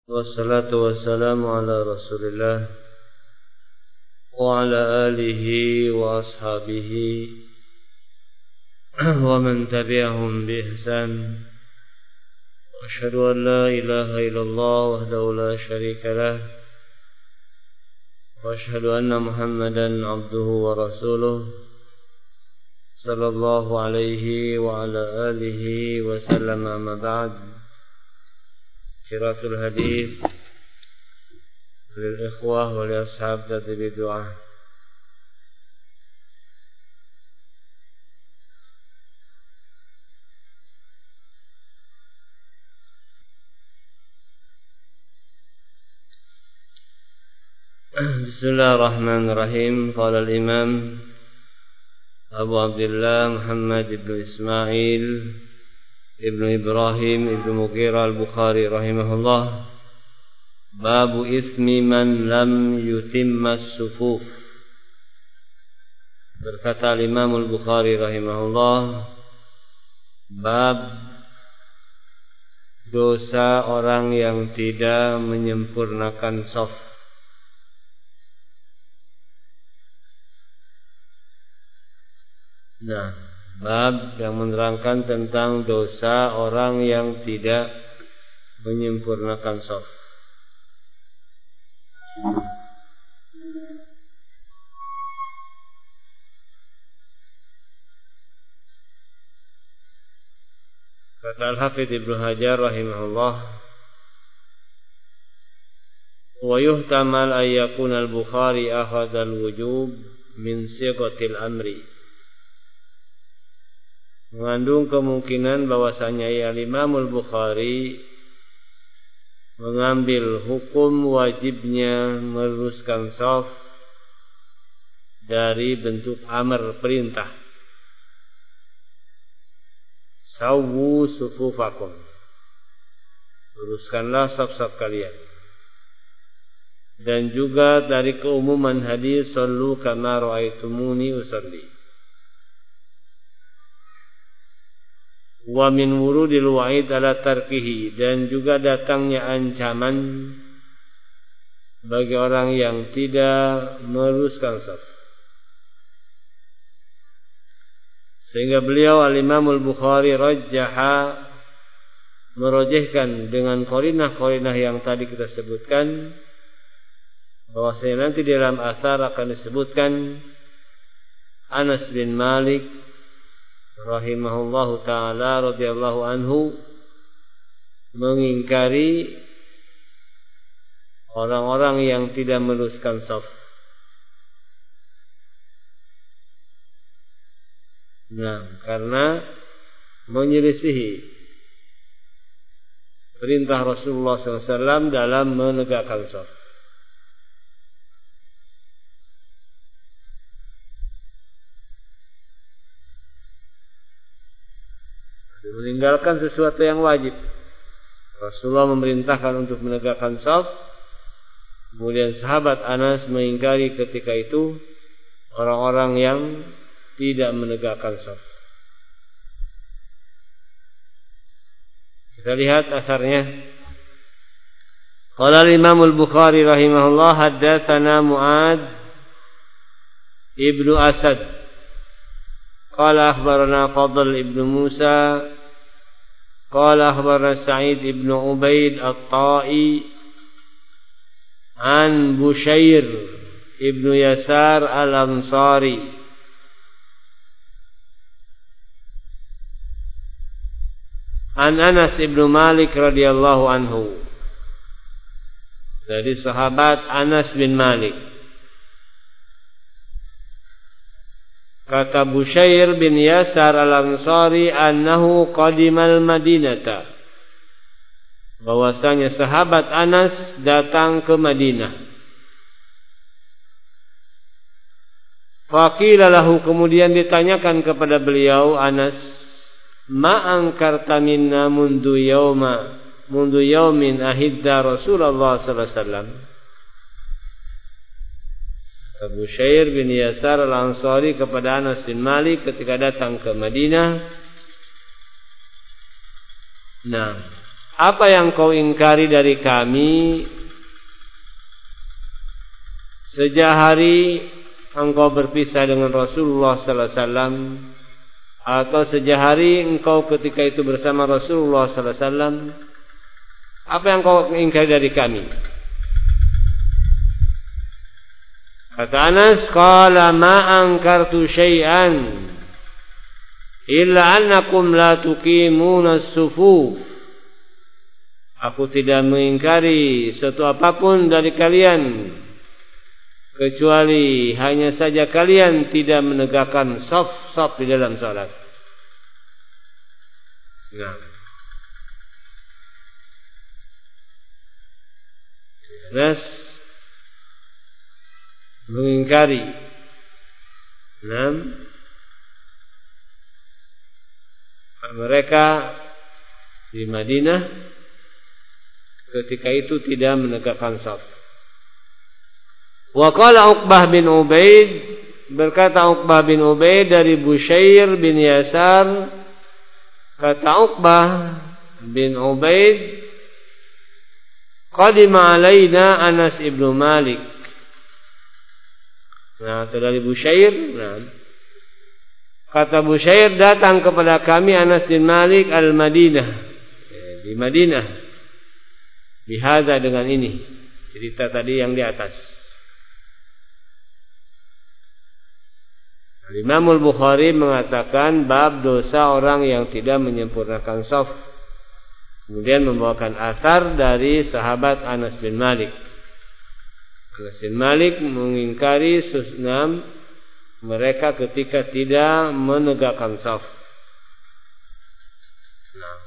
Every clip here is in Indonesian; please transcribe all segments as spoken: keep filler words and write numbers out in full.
Wassalatu wassalamu ala Rasulillah wa ala alihi wa ashabihi wa man tabi'ahum bi ihsan. Asyhadu an la ilaha illallah wahdahu la syarika lah wa asyhadu anna Muhammadan abduhu wa rasuluh sallallahu alaihi wa ala alihi wa sallam. Amma ba'd. Syiratul hadith lil ikhwah wa li ashab tadbir doa. Bismillahirrahmanirrahim. Qala al-imam Abu Abdullah Muhammad ibn Ismail Ibnu Ibrahim Ibnu Mughirah al-Bukhari rahimahullah. Babu ismi man lam yutimma as-sufuf. Berkata Imam al-Bukhari rahimahullah, bab dosa orang yang tidak menyempurnakan shaf. Nah, bab yang menerangkan tentang dosa orang yang tidak menyempurnakan shaf. Kata Al-Hafidz Ibnu Hajar rahimahullah, wa yuhtamal ay yakuna al-Bukhari akhadha al-wujub min sighatil amri. Mengandung kemungkinan bahwasanya ya Imam al-Bukhari mengambil hukum wajibnya meluruskan shaf dari bentuk amr, perintah. Sawwu sufufakum, luruskanlah shaf-shaf kalian. Dan juga dari keumuman hadis sallu kama ra'aitumuni usalli. Wa min wurudil wa'id ala tarkihi, dan juga datangnya ancaman bagi orang yang tidak meluruskan shaf. Sehingga beliau al-Imam al-Bukhari rajjaha, merojehkan dengan qarinah-qarinah yang tadi kita sebutkan, bahwasanya nanti di dalam athar akan disebutkan Anas bin Malik rahimahullahu ta'ala radhiyallahu anhu mengingkari orang-orang yang tidak meluruskan shaf. Nah, karena menyelisihi perintah Rasulullah shallallahu alaihi wasallam dalam menegakkan shaf. Meninggalkan sesuatu yang wajib. Rasulullah memerintahkan untuk menegakkan shaf. Kemudian sahabat Anas mengingkari ketika itu orang-orang yang tidak menegakkan shaf. Kita lihat asarnya. Qala al-Imam al-Bukhari rahimahullah, haddatsana Mu'ad ibnu Asad qala akhbarana Fadl ibnu Musa qala akhbarana Sa'id ibnu Ubaid at-Ta'i an Bushair ibnu Yasar al-Ansari an Anas ibnu Malik radhiyallahu anhu, dari sahabat Anas bin Malik. Kata Bushair bin Yasar al-Ansari annahu qadimal Madinata, bahwasanya sahabat Anas datang ke Madinah. Faqila lahu, kemudian ditanyakan kepada beliau Anas, ma angkarta minna mundu yauma mundu yaumin ahidda Rasulullah sallallahu alaihi wasallam. Abu Syair bin Yasar al-Ansari kepada Anas bin Malik ketika datang ke Madinah. Nah, apa yang kau ingkari dari kami sejak hari engkau berpisah dengan Rasulullah sallallahu alaihi wasallam, atau sejak hari engkau ketika itu bersama Rasulullah sallallahu alaihi wasallam, apa yang kau ingkari dari kami? Kata Anas, qala ma ankartu syai'an illa annakum la tuqimuna as-sufuf. Aku tidak mengingkari suatu apapun dari kalian kecuali hanya saja kalian tidak menegakkan shaf-shaf di dalam salat. Nah, Anas mengingkari. Nah, mereka di Madinah ketika itu tidak menegakkan shaf. Wa qala Uqbah bin Ubaid, berkata Uqbah bin Ubaid dari Bushair bin Yasar, kata Uqbah bin Ubaid, qadima alaina Anas ibnu Malik. Nah, itu dari Bushair. Nah, kata Bushair, datang kepada kami Anas bin Malik al-Madinah, di Madinah, bihadza, dengan ini cerita tadi yang di atas. Imam Al-Bukhari mengatakan bab dosa orang yang tidak menyempurnakan shaf, kemudian membawakan asar dari sahabat Anas bin Malik. Anas bin Malik mengingkari sunnah mereka ketika tidak menegakkan shaf. Nah,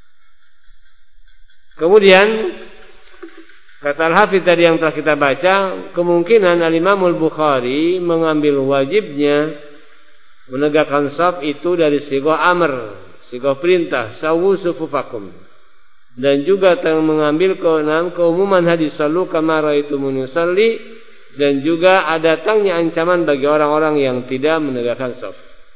kemudian kata Al-Hafidz tadi yang telah kita baca, kemungkinan Al-Imam Al-Bukhari mengambil wajibnya menegakkan shaf itu dari sighah amr, sighah perintah, sawu sufufakum, dan juga telah mengambil keenam keumuman hadis sallu kama raaitumuni usalli, dan juga ada datangnya ancaman bagi orang-orang yang tidak menegakkan shaf.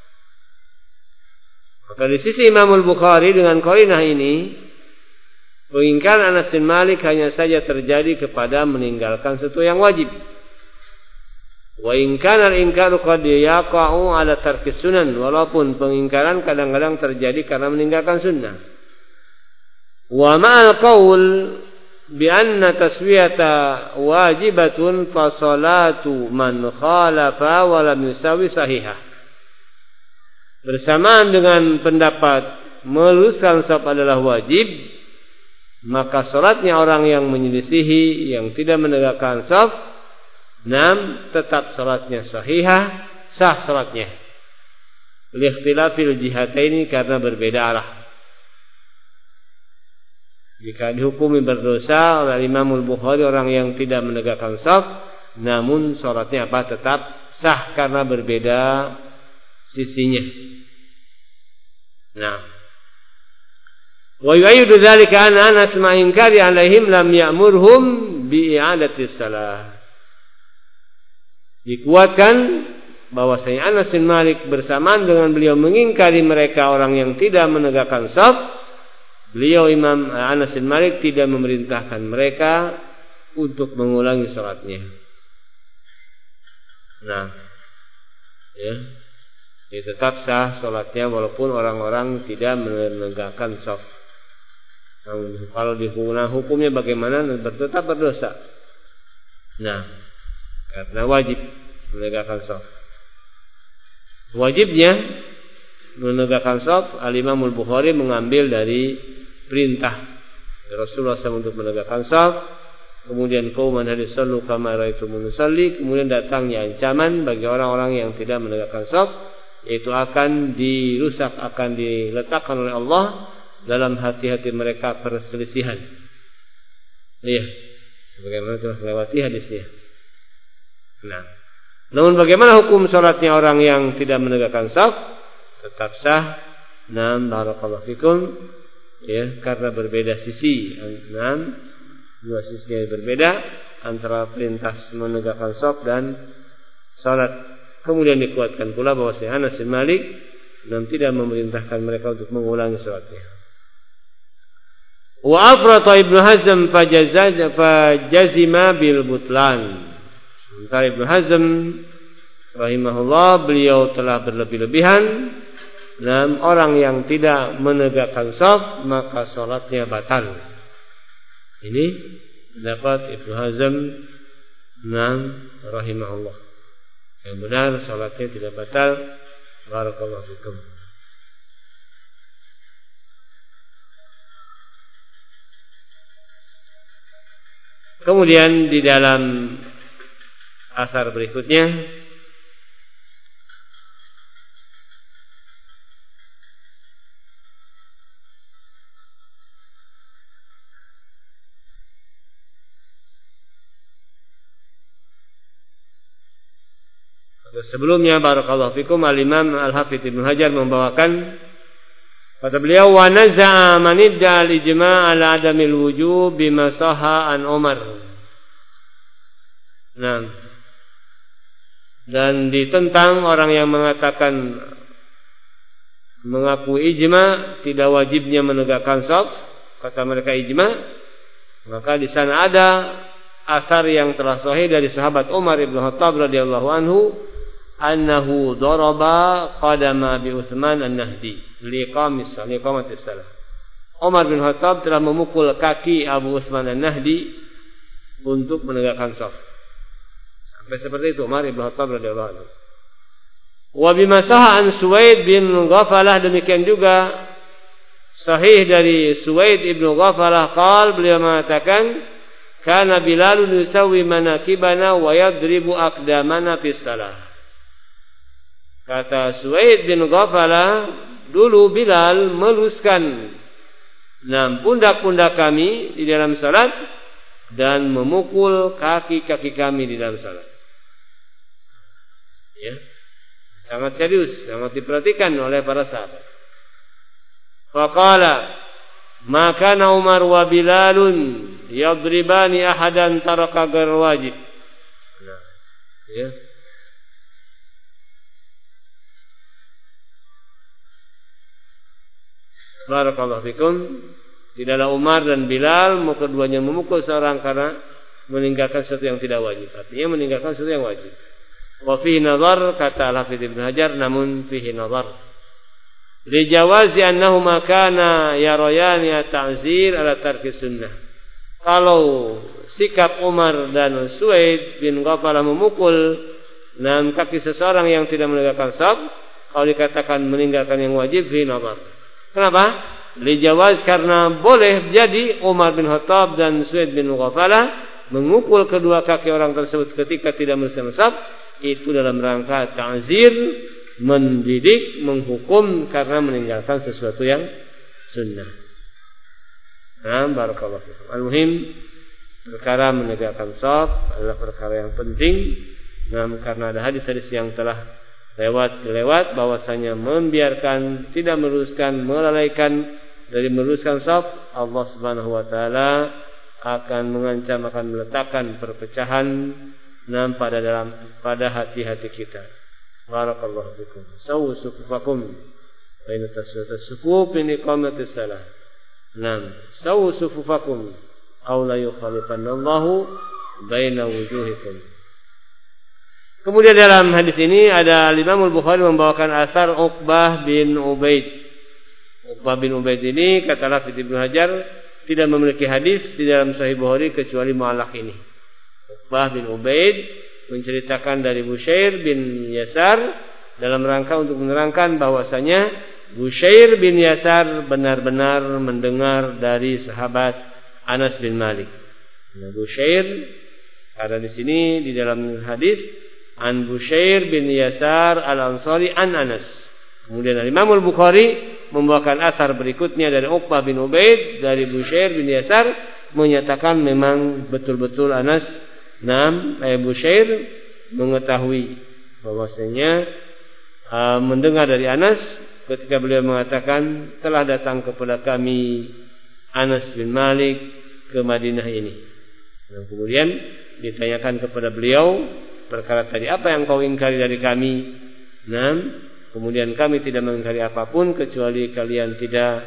Maka di sisi Imam Al-Bukhari dengan qarinah ini, pengingkaran Anas bin Malik hanya saja terjadi kepada meninggalkan sesuatu yang wajib. Wa in kana al-inkaru qad yaqa'u 'ala tarki sunan, walaupun pengingkaran kadang-kadang terjadi karena meninggalkan sunnah. Wa ma'al qaul bi anna taswiyata wajibatun fa salatu man khalafa wa lam yusawi sahihah. Bersamaan dengan pendapat meluruskan shaf adalah wajib, maka salatnya orang yang menyelisihi, yang tidak menegakkan shaf, nam tetap salatnya sahihah, sah salatnya. Liikhtilafil jihataini, karena berbeda arah. Jika dihukumi berdosa oleh Imam Al-Bukhari orang yang tidak menegakkan shaf, namun salatnya apa? Tetap sah karena berbeda sisinya. Nah, wa yu'ayyidu dzalika anna Anas ma inkari alaihim lam ya'murhum bi i'adati shalah. Dikuatkan bahwasanya Anas bin Malik bersamaan dengan beliau mengingkari mereka orang yang tidak menegakkan shaf, beliau Imam Anas bin Malik tidak memerintahkan mereka untuk mengulangi salatnya. Nah, ya, ya tetap sah salatnya walaupun orang-orang tidak menegakkan shaf. Nah, kalau dihukum, hukumnya bagaimana? Tetap berdosa. Nah, karena wajib menegakkan shaf. Wajibnya menegakkan shaf, Al-Imam Al-Bukhari mengambil dari perintah Rasulullah shallallahu alaihi wasallam untuk menegakkan shaf, kemudian qauman hadis sallu kama raaitumuni usalli, kemudian datangnya ancaman bagi orang-orang yang tidak menegakkan shaf, yaitu akan dirusak, akan diletakkan oleh Allah dalam hati-hati mereka perselisihan. Iya, sebagaimana telah melewati hadisnya. Nah, namun bagaimana hukum salatnya orang yang tidak menegakkan shaf? Tetap sah. Nah, barakallahu fikum, ya, karena berbeda sisi. Nah, dua sisi yang berbeda antara perintah menegakkan shaf dan salat. Kemudian dikuatkan pula bahwa Anas bin Malik dan tidak memerintahkan mereka untuk mengulangi salatnya. Wa afrata Ibnu Hazm fajazima bil butlan. Sementara Ibnu Hazm rahimahullah, beliau telah berlebih-lebihan dan orang yang tidak menegakkan shaf maka salatnya batal. Ini pendapat Ibnu Hazm nam rahimahullah. Yang benar salatnya tidak batal. Barakallahu fikum. Kemudian di dalam asar berikutnya sebelumnya barakallahu fikum al-Imam Al-Hafidz Ibnu Hajar membawakan kata beliau wa naza'a man idda al-ijma' ala adamil wujub bima sahha an Umar. Nah, dan ditentang orang yang mengatakan mengaku ijma' tidak wajibnya menegakkan shaf, kata mereka ijma', maka di sana ada asar yang telah sahih dari sahabat Umar bin Khattab radhiyallahu anhu annahu daraba qadama bi Utsman an-Nahdi liqamis liqamatis salah. Umar bin Khattab telah memukul kaki Abu Utsman an-Nahdi untuk menegakkan shaf. Sampai seperti itu Umar bin Khattab radhiyallahu anhu. Wa bima sahha an Suwaid bin Ghafalah, demikian juga sahih dari Suwaid ibnu Ghafalah qal, beliau mengatakan kana Bilal yusawi manakibana wa yadribu aqdamana fis salah. Kata Suwaid bin Ghafalah, dulu Bilal meluruskan enam pundak-pundak kami di dalam salat dan memukul kaki-kaki kami di dalam salat. Ya, sangat serius, sangat diperhatikan oleh para sahabat. Faqala, maka Umar wa Bilalun yadribani ahadan taraka ghair wajib. Nah, ya. Barakallahu fikum. Tidaklah Umar dan Bilal keduanya memukul seorang karena meninggalkan sesuatu yang tidak wajib. Artinya meninggalkan sesuatu yang wajib. Wa fihi nazar, kata Al-Hafidz Ibnu Hajar, namun fihi nazar. Li jawazi annahuma kana yarayani at-ta'zir ala tarki sunnah. Kalau sikap Umar dan Suwaid bin Ghafalah memukul enam kaki seseorang yang tidak menegakkan shaf, kalau dikatakan meninggalkan yang wajib, fihi nazar. Kenapa? Lijawaz, karena boleh jadi Umar bin Khattab dan Suwaid bin Ghafalah memukul kedua kaki orang tersebut ketika tidak menegakkan shaf, itu dalam rangka ta'zir, mendidik, menghukum karena meninggalkan sesuatu yang sunnah. Nah, barakallahu fikum. Al-muhim, perkara menegakkan shaf adalah perkara yang penting. Nah, karena ada hadis-hadis yang telah lewat-lewat bahwasanya membiarkan, tidak meluruskan, melalaikan dari meluruskan shaf, Allah Subhanahu wa taala akan mengancam, akan meletakkan perpecahan nam pada dalam pada hati-hati kita. Barakallahu fikum. Sawu sufufakum baina tasawwutus sufuf min iqamatis salah. Nam, sawu sufufakum aw la yukhalifanallahu baina wujuhikum. Kemudian dalam hadis ini ada Imam Al-Bukhari membawakan asar Uqbah bin Ubaid. Uqbah bin Ubaid ini kata Al-Hafidz Ibnu Hajar tidak memiliki hadis di dalam Sahih Bukhari kecuali mu'allaq ini. Uqbah bin Ubaid menceritakan dari Bushair bin Yasar dalam rangka untuk menerangkan bahwasanya Bushair bin Yasar benar-benar mendengar dari sahabat Anas bin Malik. Nah, Bushair, karena di sini di dalam hadis an Bushair bin Yasar al-Ansari an Anas. Kemudian Imam Al-Bukhari membawakan asar berikutnya dari Uqbah bin Ubaid dari Bushair bin Yasar menyatakan memang betul-betul Anas nam eh, Bushair mengetahui bahwasanya uh, mendengar dari Anas ketika beliau mengatakan telah datang kepada kami Anas bin Malik ke Madinah ini. Dan kemudian ditanyakan kepada beliau perkara tadi, apa yang kau ingkari dari kami? Nah, kemudian kami tidak mengingkari apapun kecuali kalian tidak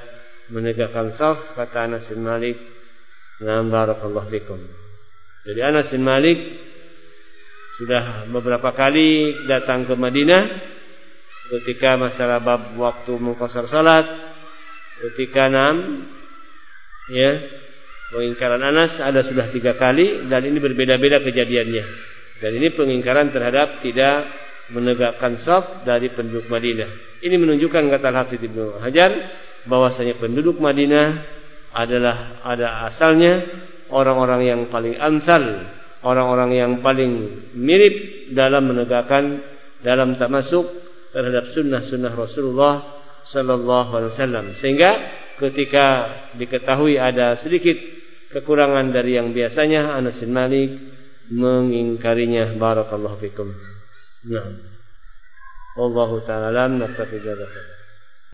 menegakkan shaf, kata Anas bin Malik, "Na'am barakallahu fikum." Jadi Anas bin Malik sudah beberapa kali datang ke Madinah ketika masalah bab waktu mengqashar salat, ketika enam ya, pengingkaran Anas ada sudah tiga kali dan ini berbeda-beda kejadiannya. Dan ini pengingkaran terhadap tidak menegakkan shaf dari penduduk Madinah. Ini menunjukkan kata Al-Hafidz Ibnu Hajar bahwasanya penduduk Madinah adalah ada asalnya orang-orang yang paling amsal, orang-orang yang paling mirip dalam menegakkan, dalam tamasuk terhadap sunnah-sunnah Rasulullah sallallahu alaihi wasallam. Sehingga ketika diketahui ada sedikit kekurangan dari yang biasanya, Anas bin Malik mengingkarinya. Barakallahu fikum. Nah, wallahu ta'ala alam, naktafi dzalika.